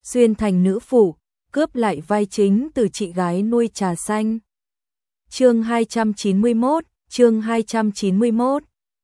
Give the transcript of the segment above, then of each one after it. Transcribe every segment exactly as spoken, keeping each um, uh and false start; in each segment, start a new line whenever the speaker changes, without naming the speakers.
xuyên thành nữ phụ, cướp lại vai chính từ chị gái nuôi trà xanh. Chương hai trăm chín mươi mốt, chương hai trăm chín mươi mốt.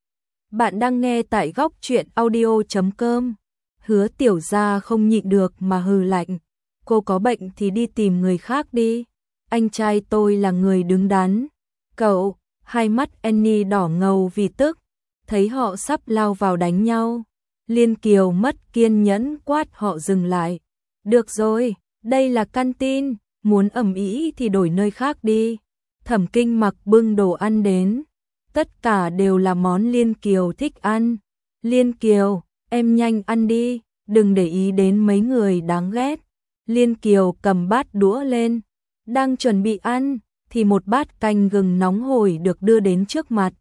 Bạn đang nghe tại góc truyện audio chấm com. Hứa Tiểu Gia không nhịn được mà hừ lạnh. Cô có bệnh thì đi tìm người khác đi. Anh trai tôi là người đứng đắn. Cậu, hai mắt Annie đỏ ngầu vì tức. Thấy họ sắp lao vào đánh nhau. Liên Kiều mất kiên nhẫn quát họ dừng lại. Được rồi, đây là canteen, muốn ầm ĩ thì đổi nơi khác đi. Thẩm Kinh Mặc bưng đồ ăn đến. Tất cả đều là món Liên Kiều thích ăn. Liên Kiều, em nhanh ăn đi, đừng để ý đến mấy người đáng ghét. Liên Kiều cầm bát đũa lên, đang chuẩn bị ăn, thì một bát canh gừng nóng hổi được đưa đến trước mặt.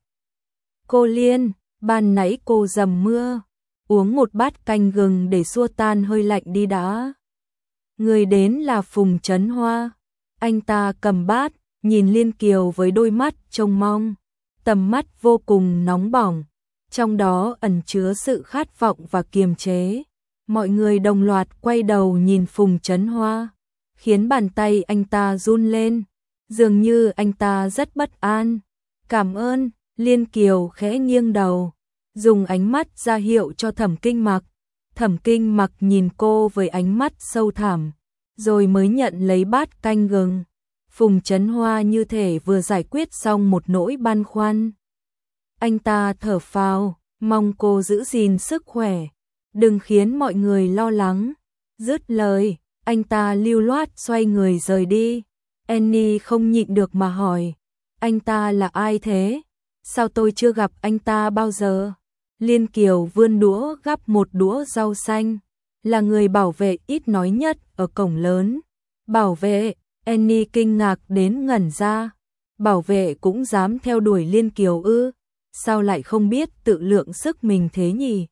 Cô Liên, ban nãy cô dầm mưa, uống một bát canh gừng để xua tan hơi lạnh đi đã. Người đến là Phùng Chấn Hoa, anh ta cầm bát, nhìn Liên Kiều với đôi mắt trông mong, tầm mắt vô cùng nóng bỏng, trong đó ẩn chứa sự khát vọng và kiềm chế. Mọi người đồng loạt quay đầu nhìn Phùng Chấn Hoa, khiến bàn tay anh ta run lên, dường như anh ta rất bất an. Cảm ơn, Liên Kiều khẽ nghiêng đầu, dùng ánh mắt ra hiệu cho Thẩm Kinh Mặc. Thẩm Kinh Mặc nhìn cô với ánh mắt sâu thẳm, rồi mới nhận lấy bát canh gừng. Phùng Chấn Hoa như thể vừa giải quyết xong một nỗi băn khoăn. Anh ta thở phào, mong cô giữ gìn sức khỏe, đừng khiến mọi người lo lắng. Dứt lời, anh ta lưu loát xoay người rời đi. Annie không nhịn được mà hỏi, anh ta là ai thế? Sao tôi chưa gặp anh ta bao giờ? Liên Kiều vươn đũa gắp một đũa rau xanh, là người bảo vệ ít nói nhất ở cổng lớn. Bảo vệ? Annie kinh ngạc đến ngẩn ra. Bảo vệ cũng dám theo đuổi Liên Kiều ư? Sao lại không biết tự lượng sức mình thế nhỉ?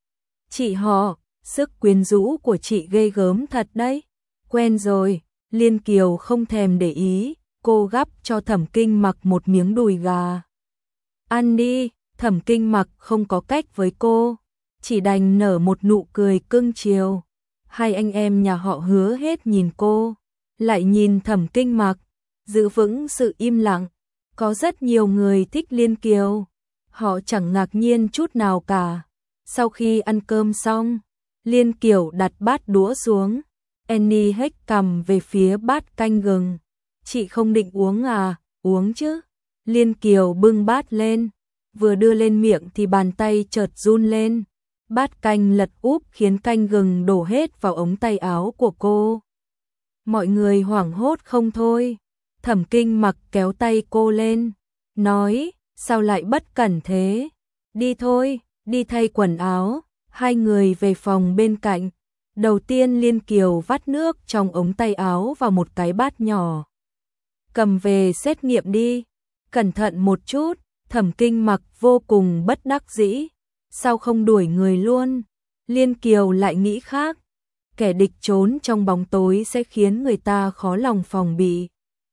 Chị họ, sức quyến rũ của chị ghê gớm thật đấy. Quen rồi, Liên Kiều không thèm để ý, cô gắp cho Thẩm Kinh Mặc một miếng đùi gà. Ăn đi. Thẩm Kinh Mặc không có cách với cô, chỉ đành nở một nụ cười cưng chiều. Hai anh em nhà họ Hứa hết nhìn cô, lại nhìn Thẩm Kinh Mặc, giữ vững sự im lặng. Có rất nhiều người thích Liên Kiều, họ chẳng ngạc nhiên chút nào cả. Sau khi ăn cơm xong, Liên Kiều đặt bát đũa xuống. Annie hếch cằm về phía bát canh gừng. Chị không định uống à? Uống chứ. Liên Kiều bưng bát lên, vừa đưa lên miệng thì bàn tay chợt run lên. Bát canh lật úp khiến canh gừng đổ hết vào ống tay áo của cô. Mọi người hoảng hốt không thôi. Thẩm Kinh Mặc kéo tay cô lên, nói, sao lại bất cẩn thế? Đi thôi, đi thay quần áo. Hai người về phòng bên cạnh. Đầu tiên Liên Kiều vắt nước trong ống tay áo vào một cái bát nhỏ. Cầm về xét nghiệm đi, cẩn thận một chút. Thẩm Kinh Mặc vô cùng bất đắc dĩ, sao không đuổi người luôn? Liên Kiều lại nghĩ khác, kẻ địch trốn trong bóng tối sẽ khiến người ta khó lòng phòng bị.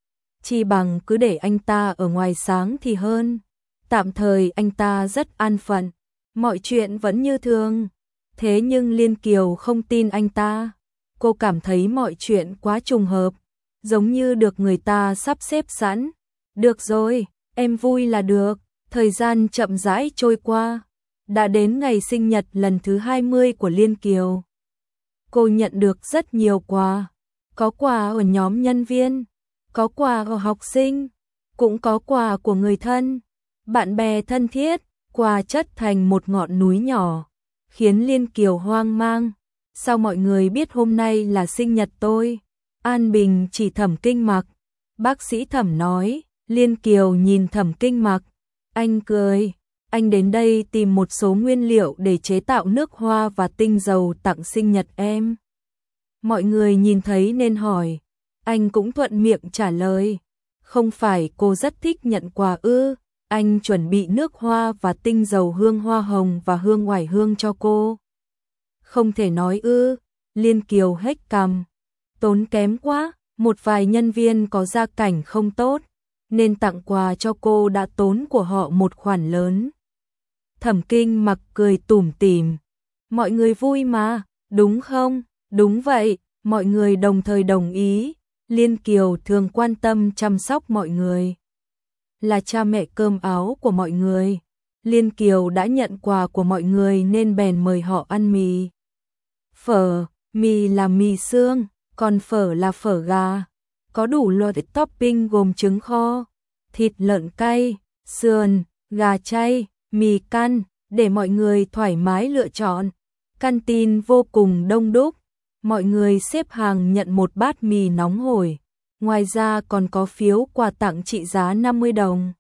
Chi bằng cứ để anh ta ở ngoài sáng thì hơn. Tạm thời anh ta rất an phận, mọi chuyện vẫn như thường. Thế nhưng Liên Kiều không tin anh ta, cô cảm thấy mọi chuyện quá trùng hợp, giống như được người ta sắp xếp sẵn. Được rồi, em vui là được. Thời gian chậm rãi trôi qua, đã đến ngày sinh nhật lần thứ hai mươi của Liên Kiều. Cô nhận được rất nhiều quà, có quà ở nhóm nhân viên, có quà ở học sinh, cũng có quà của người thân, bạn bè thân thiết. Quà chất thành một ngọn núi nhỏ, khiến Liên Kiều hoang mang. Sao mọi người biết hôm nay là sinh nhật tôi? An Bình chỉ Thẩm Kinh Mặc. Bác sĩ Thẩm nói. Liên Kiều nhìn Thẩm Kinh Mặc. Anh cười, anh đến đây tìm một số nguyên liệu để chế tạo nước hoa và tinh dầu tặng sinh nhật em. Mọi người nhìn thấy nên hỏi, anh cũng thuận miệng trả lời. Không phải cô rất thích nhận quà ư? Anh chuẩn bị nước hoa và tinh dầu hương hoa hồng và hương oải hương cho cô. Không thể nói ư? Liên Kiều hếch cằm. Tốn kém quá, một vài nhân viên có gia cảnh không tốt, nên tặng quà cho cô đã tốn của họ một khoản lớn. Thẩm Kinh Mặc cười tủm tỉm. Mọi người vui mà, đúng không? Đúng vậy, Mọi người đồng thời đồng ý, Liên Kiều thường quan tâm chăm sóc mọi người. Là cha mẹ cơm áo của mọi người. Liên Kiều đã nhận quà của mọi người nên bèn mời họ ăn mì. Phở, mì là mì xương, còn phở là phở gà. Có đủ loại topping gồm trứng kho, thịt lợn cay, sườn, gà chay, mì căn, để mọi người thoải mái lựa chọn. Canteen vô cùng đông đúc, mọi người xếp hàng nhận một bát mì nóng hổi. Ngoài ra còn có phiếu quà tặng trị giá năm mươi đồng.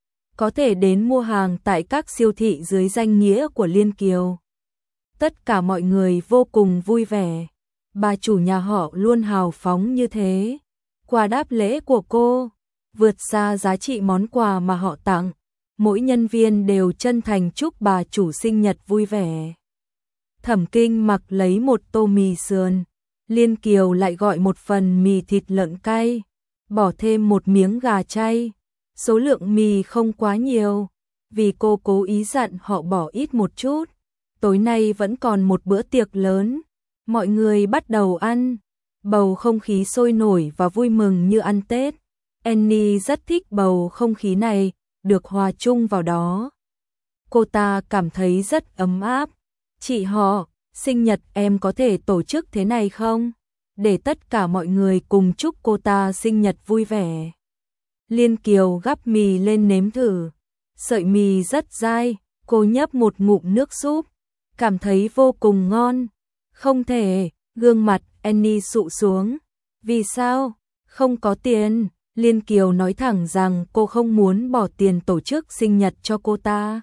Có thể đến mua hàng tại các siêu thị dưới danh nghĩa của Liên Kiều. Tất cả mọi người vô cùng vui vẻ. Bà chủ nhà họ luôn hào phóng như thế. Quà đáp lễ của cô vượt xa giá trị món quà mà họ tặng. Mỗi nhân viên đều chân thành chúc bà chủ sinh nhật vui vẻ. Thẩm Kinh Mặc lấy một tô mì sườn. Liên Kiều lại gọi một phần mì thịt lợn cay, bỏ thêm một miếng gà chay. Số lượng mì không quá nhiều, vì cô cố ý dặn họ bỏ ít một chút. Tối nay vẫn còn một bữa tiệc lớn, mọi người bắt đầu ăn. Bầu không khí sôi nổi và vui mừng như ăn Tết. Annie rất thích bầu không khí này, được hòa chung vào đó. Cô ta cảm thấy rất ấm áp. Chị họ, sinh nhật em có thể tổ chức thế này không? Để tất cả mọi người cùng chúc cô ta sinh nhật vui vẻ. Liên Kiều gắp mì lên nếm thử. Sợi mì rất dai, cô nhấp một ngụm nước súp, cảm thấy vô cùng ngon. Không thể, gương mặt Annie sụ xuống. Vì sao? Không có tiền. Liên Kiều nói thẳng rằng cô không muốn bỏ tiền tổ chức sinh nhật cho cô ta.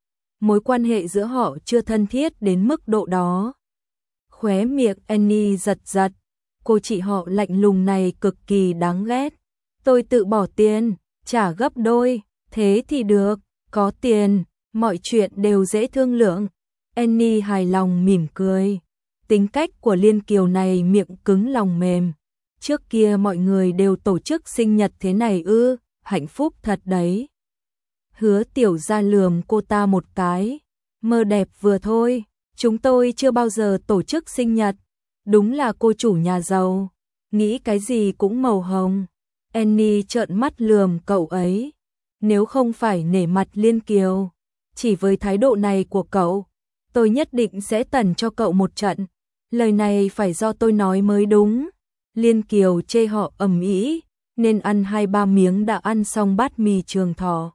Mối quan hệ giữa họ chưa thân thiết đến mức độ đó. Khóe miệng Annie giật giật. Cô chị họ lạnh lùng này cực kỳ đáng ghét. Tôi tự bỏ tiền, trả gấp đôi, thế thì được, có tiền, mọi chuyện đều dễ thương lượng. Annie hài lòng mỉm cười. Tính cách của Liên Kiều này miệng cứng lòng mềm. Trước kia mọi người đều tổ chức sinh nhật thế này ư, hạnh phúc thật đấy. Hứa Tiểu Gia lườm cô ta một cái. Mơ đẹp vừa thôi, chúng tôi chưa bao giờ tổ chức sinh nhật. Đúng là cô chủ nhà giàu, nghĩ cái gì cũng màu hồng. Annie trợn mắt lườm cậu ấy. Nếu không phải nể mặt Liên Kiều, chỉ với thái độ này của cậu, tôi nhất định sẽ tẩn cho cậu một trận. Lời này phải do tôi nói mới đúng. Liên Kiều chê họ ầm ĩ, nên ăn hai ba miếng đã ăn xong bát mì Trường Thọ.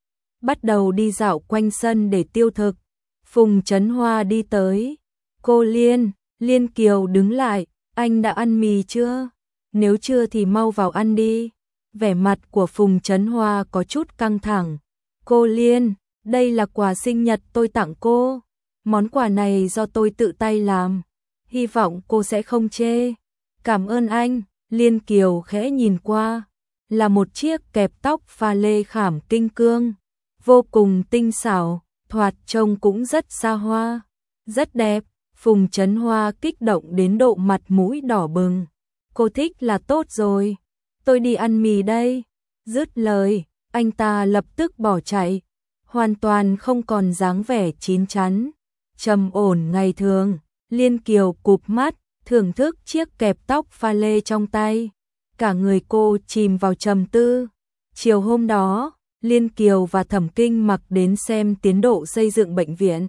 Bắt đầu đi dạo quanh sân để tiêu thực. Phùng Chấn Hoa đi tới. Cô Liên, Liên Kiều đứng lại, anh đã ăn mì chưa? Nếu chưa thì mau vào ăn đi. Vẻ mặt của Phùng Chấn Hoa có chút căng thẳng. Cô Liên, đây là quà sinh nhật tôi tặng cô. Món quà này do tôi tự tay làm. Hy vọng cô sẽ không chê. Cảm ơn anh. Liên Kiều khẽ nhìn qua. Là một chiếc kẹp tóc pha lê khảm kinh cương. Vô cùng tinh xảo, thoạt trông cũng rất xa hoa. Rất đẹp. Phùng Chấn Hoa kích động đến độ mặt mũi đỏ bừng. Cô thích là tốt rồi. Tôi đi ăn mì đây. Dứt lời, anh ta lập tức bỏ chạy. Hoàn toàn không còn dáng vẻ chín chắn. Trầm ổn ngày thường. Liên Kiều cụp mắt, thưởng thức chiếc kẹp tóc pha lê trong tay. Cả người cô chìm vào trầm tư. Chiều hôm đó, Liên Kiều và Thẩm Kinh Mặc đến xem tiến độ xây dựng bệnh viện.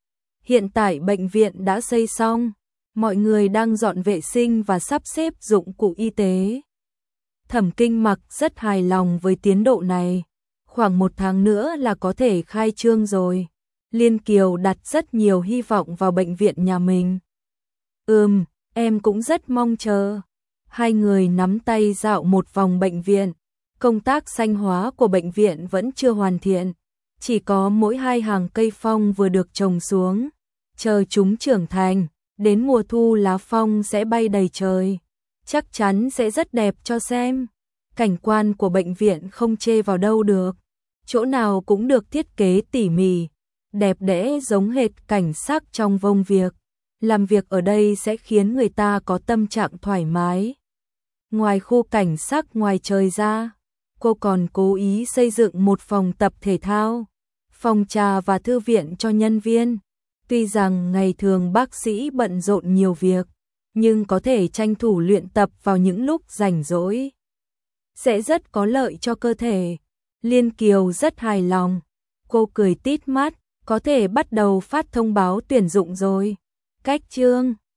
Hiện tại bệnh viện đã xây xong, mọi người đang dọn vệ sinh và sắp xếp dụng cụ y tế. Thẩm Kinh Mặc rất hài lòng với tiến độ này, khoảng một tháng nữa là có thể khai trương rồi. Liên Kiều đặt rất nhiều hy vọng vào bệnh viện nhà mình. Ừm, em cũng rất mong chờ. Hai người nắm tay dạo một vòng bệnh viện. Công tác xanh hóa của bệnh viện vẫn chưa hoàn thiện, chỉ có mỗi hai hàng cây phong vừa được trồng xuống. Chờ chúng trưởng thành, đến mùa thu lá phong sẽ bay đầy trời. Chắc chắn sẽ rất đẹp cho xem. Cảnh quan của bệnh viện không chê vào đâu được. Chỗ nào cũng được thiết kế tỉ mỉ, đẹp đẽ giống hệt cảnh sắc trong vông việc. Làm việc ở đây sẽ khiến người ta có tâm trạng thoải mái. Ngoài khu cảnh sắc ngoài trời ra, cô còn cố ý xây dựng một phòng tập thể thao, phòng trà và thư viện cho nhân viên. Tuy rằng ngày thường bác sĩ bận rộn nhiều việc, nhưng có thể tranh thủ luyện tập vào những lúc rảnh rỗi. Sẽ rất có lợi cho cơ thể. Liên Kiều rất hài lòng. Cô cười tít mắt, có thể bắt đầu phát thông báo tuyển dụng rồi. Cách chương